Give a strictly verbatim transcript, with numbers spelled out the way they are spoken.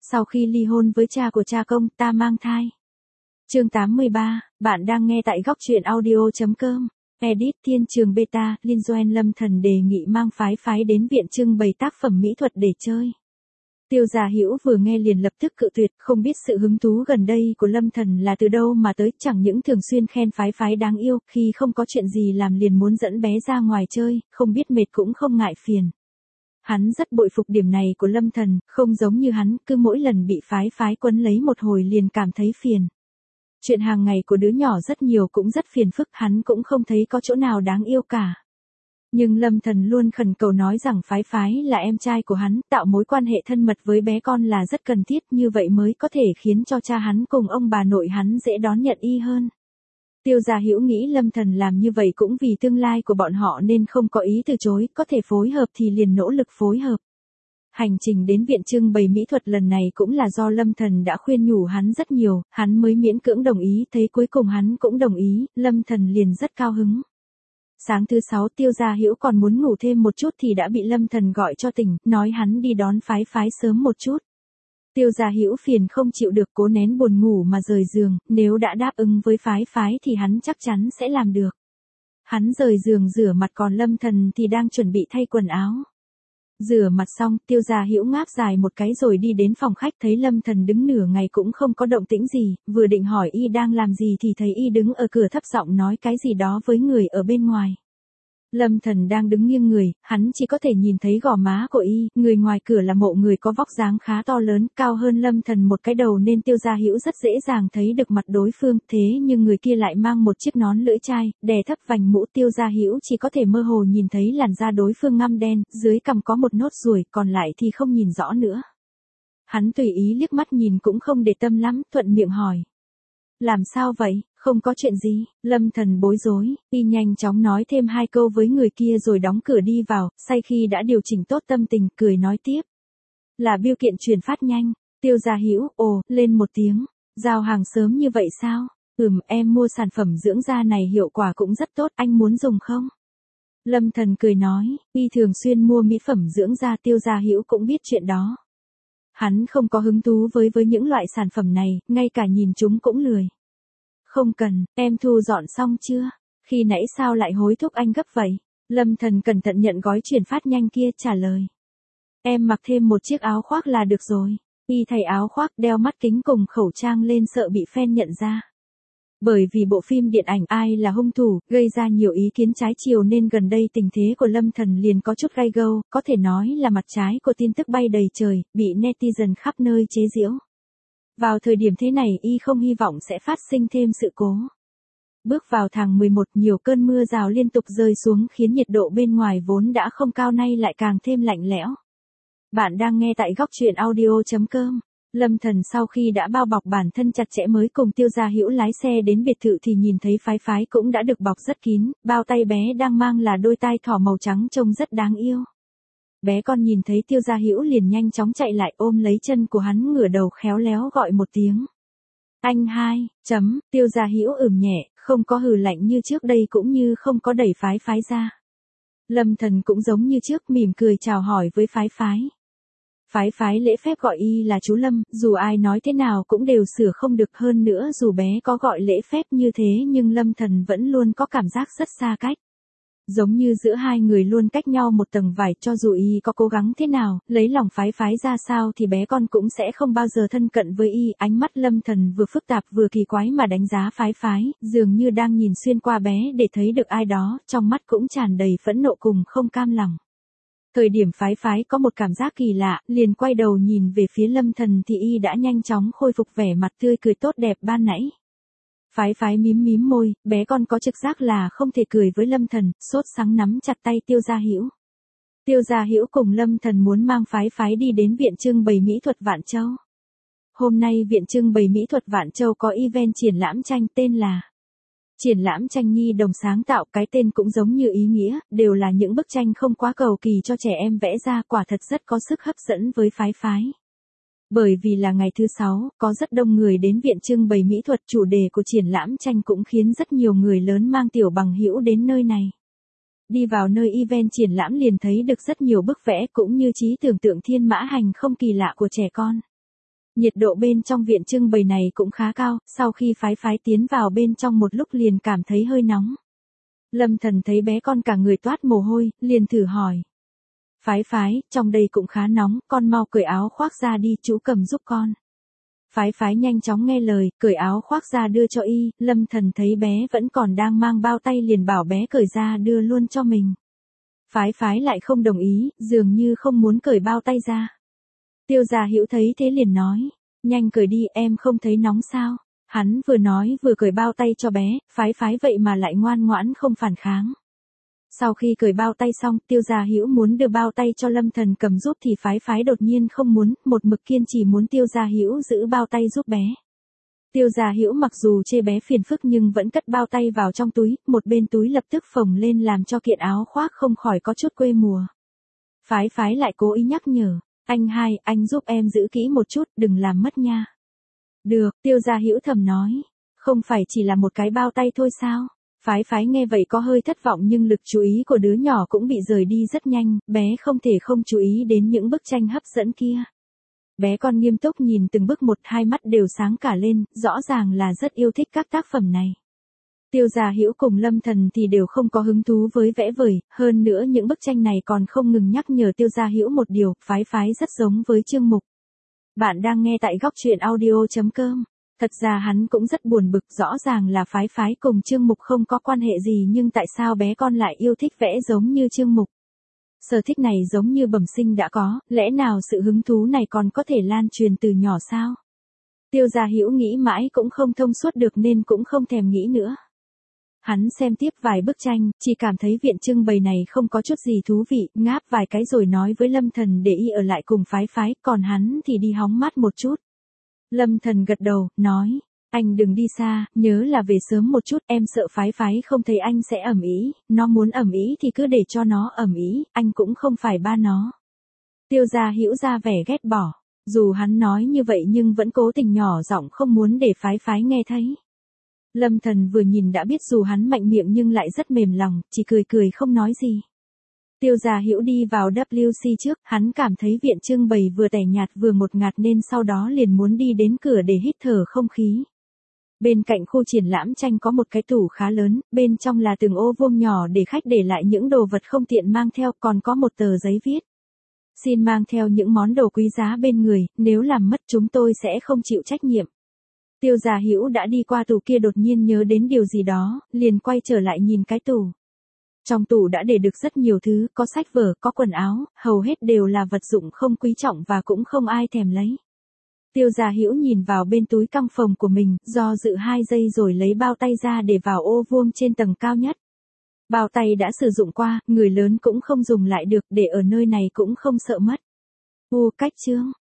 Sau khi ly hôn với cha của cha công, ta mang thai. Chương tám mươi ba, bạn đang nghe tại góc truyện audio chấm com. Edit Thiên Trường Beta, Linh Doan Lâm Thần đề nghị mang phái phái đến viện trưng bày tác phẩm mỹ thuật để chơi. Tiêu Gia Hữu vừa nghe liền lập tức cự tuyệt, không biết sự hứng thú gần đây của Lâm Thần là từ đâu mà tới, chẳng những thường xuyên khen phái phái đáng yêu, khi không có chuyện gì làm liền muốn dẫn bé ra ngoài chơi, không biết mệt cũng không ngại phiền. Hắn rất bội phục điểm này của Lâm Thần, không giống như hắn, cứ mỗi lần bị phái phái quấn lấy một hồi liền cảm thấy phiền. Chuyện hàng ngày của đứa nhỏ rất nhiều cũng rất phiền phức, hắn cũng không thấy có chỗ nào đáng yêu cả. Nhưng Lâm Thần luôn khẩn cầu nói rằng phái phái là em trai của hắn, tạo mối quan hệ thân mật với bé con là rất cần thiết, như vậy mới có thể khiến cho cha hắn cùng ông bà nội hắn dễ đón nhận y hơn. Tiêu Gia Hữu nghĩ Lâm Thần làm như vậy cũng vì tương lai của bọn họ nên không có ý từ chối, có thể phối hợp thì liền nỗ lực phối hợp. Hành trình đến viện trưng bày mỹ thuật lần này cũng là do Lâm Thần đã khuyên nhủ hắn rất nhiều, hắn mới miễn cưỡng đồng ý, thấy cuối cùng hắn cũng đồng ý, Lâm Thần liền rất cao hứng. Sáng thứ sáu Tiêu Gia Hữu còn muốn ngủ thêm một chút thì đã bị Lâm Thần gọi cho tỉnh, nói hắn đi đón phái phái sớm một chút. Tiêu Gia Hữu phiền không chịu được, cố nén buồn ngủ mà rời giường, nếu đã đáp ứng với phái phái thì hắn chắc chắn sẽ làm được. Hắn rời giường rửa mặt, còn Lâm Thần thì đang chuẩn bị thay quần áo. Rửa mặt xong, Tiêu Gia Hữu ngáp dài một cái rồi đi đến phòng khách, thấy Lâm Thần đứng nửa ngày cũng không có động tĩnh gì, vừa định hỏi y đang làm gì thì thấy y đứng ở cửa thấp giọng nói cái gì đó với người ở bên ngoài. Lâm Thần đang đứng nghiêng người, hắn chỉ có thể nhìn thấy gò má của y, người ngoài cửa là mộ người có vóc dáng khá to lớn, cao hơn Lâm Thần một cái đầu nên Tiêu Gia Hữu rất dễ dàng thấy được mặt đối phương, thế nhưng người kia lại mang một chiếc nón lưỡi chai, đè thấp vành mũ, Tiêu Gia Hữu chỉ có thể mơ hồ nhìn thấy làn da đối phương ngăm đen, dưới cằm có một nốt ruồi, còn lại thì không nhìn rõ nữa. Hắn tùy ý liếc mắt nhìn cũng không để tâm lắm, thuận miệng hỏi. Làm sao vậy? Không có chuyện gì, Lâm Thần bối rối, y nhanh chóng nói thêm hai câu với người kia rồi đóng cửa đi vào, say khi đã điều chỉnh tốt tâm tình, cười nói tiếp. Là bưu kiện chuyển phát nhanh. Tiêu Gia Hữu, ồ, lên một tiếng, giao hàng sớm như vậy sao? Ừm, em mua sản phẩm dưỡng da này hiệu quả cũng rất tốt, anh muốn dùng không? Lâm Thần cười nói, y thường xuyên mua mỹ phẩm dưỡng da, Tiêu Gia Hữu cũng biết chuyện đó. Hắn không có hứng thú với với những loại sản phẩm này, ngay cả nhìn chúng cũng lười. Không cần, em thu dọn xong chưa? Khi nãy sao lại hối thúc anh gấp vậy? Lâm Thần cẩn thận nhận gói chuyển phát nhanh kia, trả lời. Em mặc thêm một chiếc áo khoác là được rồi. Y thay áo khoác, đeo mắt kính cùng khẩu trang lên sợ bị fan nhận ra. Bởi vì bộ phim điện ảnh Ai là hung thủ, gây ra nhiều ý kiến trái chiều nên gần đây tình thế của Lâm Thần liền có chút gay go, có thể nói là mặt trái của tin tức bay đầy trời, bị netizen khắp nơi chế giễu. Vào thời điểm thế này y không hy vọng sẽ phát sinh thêm sự cố. Bước vào tháng mười một, nhiều cơn mưa rào liên tục rơi xuống khiến nhiệt độ bên ngoài vốn đã không cao nay lại càng thêm lạnh lẽo. Bạn đang nghe tại góc truyện audio chấm com. Lâm Thần sau khi đã bao bọc bản thân chặt chẽ mới cùng Tiêu Gia Hữu lái xe đến biệt thự thì nhìn thấy phái phái cũng đã được bọc rất kín, bao tay bé đang mang là đôi tai thỏ màu trắng trông rất đáng yêu. Bé con nhìn thấy Tiêu Gia Hữu liền nhanh chóng chạy lại ôm lấy chân của hắn, ngửa đầu khéo léo gọi một tiếng. Anh hai, chấm, Tiêu Gia Hữu ừm nhẹ, không có hừ lạnh như trước đây cũng như không có đẩy phái phái ra. Lâm Thần cũng giống như trước mỉm cười chào hỏi với phái phái. Phái phái lễ phép gọi y là chú Lâm, dù ai nói thế nào cũng đều sửa không được, hơn nữa dù bé có gọi lễ phép như thế nhưng Lâm Thần vẫn luôn có cảm giác rất xa cách. Giống như giữa hai người luôn cách nhau một tầng vải, cho dù y có cố gắng thế nào, lấy lòng phái phái ra sao thì bé con cũng sẽ không bao giờ thân cận với y. Ánh mắt Lâm Thần vừa phức tạp vừa kỳ quái mà đánh giá phái phái, dường như đang nhìn xuyên qua bé để thấy được ai đó, trong mắt cũng tràn đầy phẫn nộ cùng không cam lòng. Thời điểm phái phái có một cảm giác kỳ lạ, liền quay đầu nhìn về phía Lâm Thần thì y đã nhanh chóng khôi phục vẻ mặt tươi cười tốt đẹp ban nãy. Phái phái mím mím môi, bé con có trực giác là không thể cười với Lâm Thần, sốt sắng nắm chặt tay Tiêu Gia Hữu. Tiêu Gia Hữu cùng Lâm Thần muốn mang phái phái đi đến viện trưng bày mỹ thuật Vạn Châu. Hôm nay viện trưng bày mỹ thuật Vạn Châu có event triển lãm tranh tên là Triển lãm tranh nhi đồng sáng tạo, cái tên cũng giống như ý nghĩa, đều là những bức tranh không quá cầu kỳ cho trẻ em vẽ ra, quả thật rất có sức hấp dẫn với phái phái. Bởi vì là ngày thứ sáu, có rất đông người đến viện trưng bày mỹ thuật, chủ đề của triển lãm tranh cũng khiến rất nhiều người lớn mang tiểu bằng hữu đến nơi này. Đi vào nơi event triển lãm liền thấy được rất nhiều bức vẽ cũng như trí tưởng tượng thiên mã hành không kỳ lạ của trẻ con. Nhiệt độ bên trong viện trưng bày này cũng khá cao, sau khi phái phái tiến vào bên trong một lúc liền cảm thấy hơi nóng. Lâm Thần thấy bé con cả người toát mồ hôi, liền thử hỏi. Phái phái, trong đây cũng khá nóng, con mau cởi áo khoác ra đi, chú cầm giúp con. Phái phái nhanh chóng nghe lời, cởi áo khoác ra đưa cho y, Lâm Thần thấy bé vẫn còn đang mang bao tay liền bảo bé cởi ra đưa luôn cho mình. Phái phái lại không đồng ý, dường như không muốn cởi bao tay ra. Tiêu Gia Hữu thấy thế liền nói, nhanh cởi đi, em không thấy nóng sao? Hắn vừa nói vừa cởi bao tay cho bé, phái phái vậy mà lại ngoan ngoãn không phản kháng. Sau khi cởi bao tay xong, Tiêu Gia Hữu muốn đưa bao tay cho Lâm Thần cầm giúp thì phái phái đột nhiên không muốn, một mực kiên trì muốn Tiêu Gia Hữu giữ bao tay giúp bé. Tiêu Gia Hữu mặc dù chê bé phiền phức nhưng vẫn cất bao tay vào trong túi, một bên túi lập tức phồng lên làm cho kiện áo khoác không khỏi có chút quê mùa. Phái phái lại cố ý nhắc nhở, anh hai, anh giúp em giữ kỹ một chút, đừng làm mất nha. Được, Tiêu Gia Hữu thầm nói, không phải chỉ là một cái bao tay thôi sao? Phái phái nghe vậy có hơi thất vọng nhưng lực chú ý của đứa nhỏ cũng bị rời đi rất nhanh, bé không thể không chú ý đến những bức tranh hấp dẫn kia. Bé con nghiêm túc nhìn từng bức một, hai mắt đều sáng cả lên, rõ ràng là rất yêu thích các tác phẩm này. Tiêu Gia Hữu cùng Lâm Thần thì đều không có hứng thú với vẽ vời, hơn nữa những bức tranh này còn không ngừng nhắc nhở Tiêu Gia Hữu một điều, phái phái rất giống với Trương Mục. Bạn đang nghe tại góc truyện audio chấm com. Thật ra hắn cũng rất buồn bực, rõ ràng là phái phái cùng Trương Mục không có quan hệ gì nhưng tại sao bé con lại yêu thích vẽ giống như Trương Mục. Sở thích này giống như bẩm sinh đã có, lẽ nào sự hứng thú này còn có thể lan truyền từ nhỏ sao? Tiêu Gia Hữu nghĩ mãi cũng không thông suốt được nên cũng không thèm nghĩ nữa. Hắn xem tiếp vài bức tranh, chỉ cảm thấy viện trưng bày này không có chút gì thú vị, ngáp vài cái rồi nói với Lâm Thần để y ở lại cùng phái phái, còn hắn thì đi hóng mát một chút. Lâm Thần gật đầu, nói, anh đừng đi xa, nhớ là về sớm một chút, em sợ phái phái không thấy anh sẽ ầm ĩ, nó muốn ầm ĩ thì cứ để cho nó ầm ĩ, anh cũng không phải ba nó. Tiêu Gia Hữu ra vẻ ghét bỏ, dù hắn nói như vậy nhưng vẫn cố tình nhỏ giọng không muốn để phái phái nghe thấy. Lâm Thần vừa nhìn đã biết dù hắn mạnh miệng nhưng lại rất mềm lòng, chỉ cười cười không nói gì. Tiêu Gia Hữu đi vào W C trước, hắn cảm thấy viện trưng bày vừa tẻ nhạt vừa ngột ngạt nên sau đó liền muốn đi đến cửa để hít thở không khí. Bên cạnh khu triển lãm tranh có một cái tủ khá lớn, bên trong là từng ô vuông nhỏ để khách để lại những đồ vật không tiện mang theo, còn có một tờ giấy viết. Xin mang theo những món đồ quý giá bên người, nếu làm mất chúng tôi sẽ không chịu trách nhiệm. Tiêu Gia Hữu đã đi qua tủ kia đột nhiên nhớ đến điều gì đó, liền quay trở lại nhìn cái tủ. Trong tủ đã để được rất nhiều thứ, có sách vở, có quần áo, hầu hết đều là vật dụng không quý trọng và cũng không ai thèm lấy. Tiêu Gia Hữu nhìn vào bên túi căng phòng của mình, do dự hai giây rồi lấy bao tay ra để vào ô vuông trên tầng cao nhất. Bao tay đã sử dụng qua, người lớn cũng không dùng lại được, để ở nơi này cũng không sợ mất. U cách chương,